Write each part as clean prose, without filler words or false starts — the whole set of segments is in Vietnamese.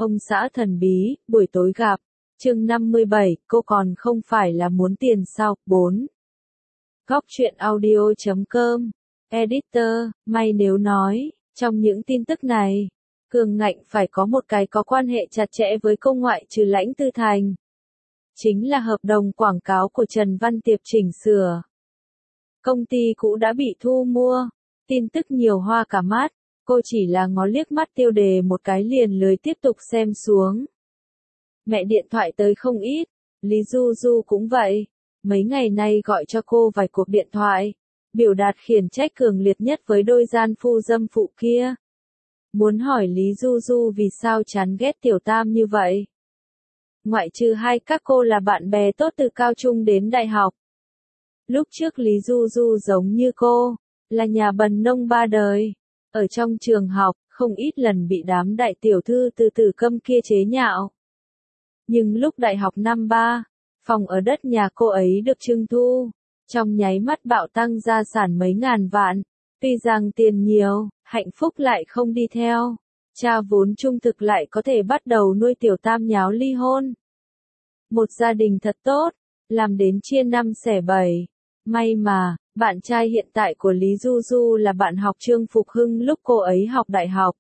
Ông xã thần bí, buổi tối gặp. Chương 57, cô còn không phải là muốn tiền sao? 4. Góc truyện audio.com. Editor, may nếu nói, trong những tin tức này, Cường Ngạnh phải có một cái có quan hệ chặt chẽ với cô ngoại trừ Lãnh Tư Thành. Chính là hợp đồng quảng cáo của Trần Văn Tiệp chỉnh sửa. Công ty cũ đã bị thu mua, tin tức nhiều hoa cả mắt, cô chỉ là ngó liếc mắt tiêu đề một cái liền lười tiếp tục xem xuống. Mẹ điện thoại tới không ít, Lý Du Du cũng vậy, mấy ngày nay gọi cho cô vài cuộc điện thoại, biểu đạt khiển trách cường liệt nhất với đôi gian phu dâm phụ kia. Muốn hỏi Lý Du Du vì sao chán ghét Tiểu Tam như vậy. Ngoại trừ hai các cô là bạn bè tốt từ cao trung đến đại học. Lúc trước Lý Du Du giống như cô, là nhà bần nông ba đời. Ở trong trường học, không ít lần bị đám đại tiểu thư từ Tử Câm kia chế nhạo. Nhưng lúc đại học năm 3, phòng ở đất nhà cô ấy được trưng thu, trong nháy mắt bạo tăng gia sản mấy ngàn vạn. Tuy rằng tiền nhiều, hạnh phúc lại không đi theo. Cha vốn trung thực lại có thể bắt đầu nuôi Tiểu Tam nháo ly hôn. Một gia đình thật tốt, làm đến chia năm xẻ bảy. May mà, bạn trai hiện tại của Lý Du Du là bạn học Trương Phục Hưng lúc cô ấy học đại học.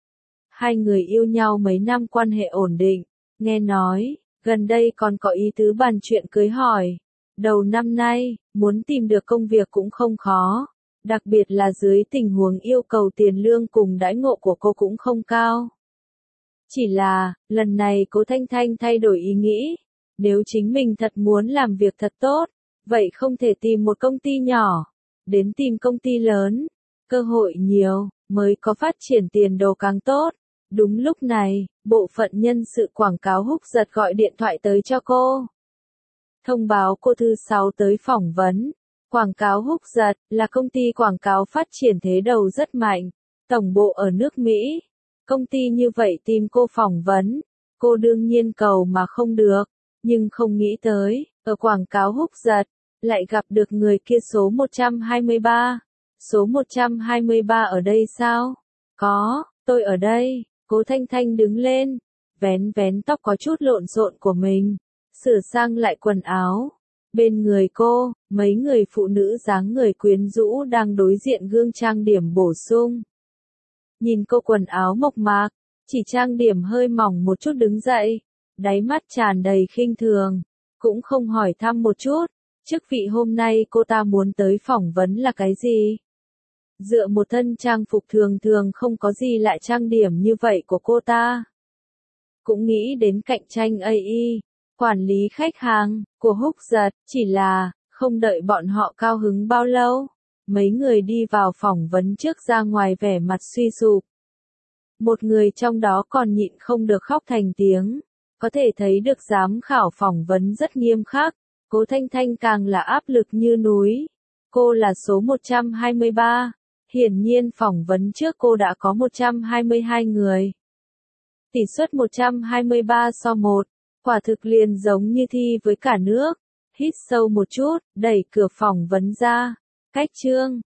Hai người yêu nhau mấy năm quan hệ ổn định, nghe nói, gần đây còn có ý tứ bàn chuyện cưới hỏi. Đầu năm nay, muốn tìm được công việc cũng không khó, đặc biệt là dưới tình huống yêu cầu tiền lương cùng đãi ngộ của cô cũng không cao. Chỉ là, lần này cô Thanh Thanh thay đổi ý nghĩ, nếu chính mình thật muốn làm việc thật tốt, vậy không thể tìm một công ty nhỏ, đến tìm công ty lớn, cơ hội nhiều, mới có phát triển tiền đồ càng tốt. Đúng lúc này, bộ phận nhân sự quảng cáo Húc Giật gọi điện thoại tới cho cô. Thông báo cô thứ 6 tới phỏng vấn. Quảng cáo Húc Giật là công ty quảng cáo phát triển thế đầu rất mạnh, tổng bộ ở nước Mỹ. Công ty như vậy tìm cô phỏng vấn, cô đương nhiên cầu mà không được, nhưng không nghĩ tới, ở quảng cáo Húc Giật, lại gặp được người kia số 123. Số 123 ở đây sao? Có, tôi ở đây. Cố Thanh Thanh đứng lên, vén vén tóc có chút lộn xộn của mình, sửa sang lại quần áo. Bên người cô, mấy người phụ nữ dáng người quyến rũ đang đối diện gương trang điểm bổ sung. Nhìn cô quần áo mộc mạc, chỉ trang điểm hơi mỏng một chút đứng dậy, đáy mắt tràn đầy khinh thường, cũng không hỏi thăm một chút, chức vị hôm nay cô ta muốn tới phỏng vấn là cái gì? Dựa một thân trang phục thường thường không có gì lại trang điểm như vậy của cô ta. Cũng nghĩ đến cạnh tranh AI, quản lý khách hàng, của Húc Giật, chỉ là, không đợi bọn họ cao hứng bao lâu. Mấy người đi vào phỏng vấn trước ra ngoài vẻ mặt suy sụp. Một người trong đó còn nhịn không được khóc thành tiếng. Có thể thấy được giám khảo phỏng vấn rất nghiêm khắc. Cố Thanh Thanh càng là áp lực như núi. Cô là số 123. Hiển nhiên phỏng vấn trước cô đã có 122 người. Tỷ suất 123-1, quả thực liền giống như thi với cả nước. Hít sâu một chút, đẩy cửa phỏng vấn ra. Cách chương.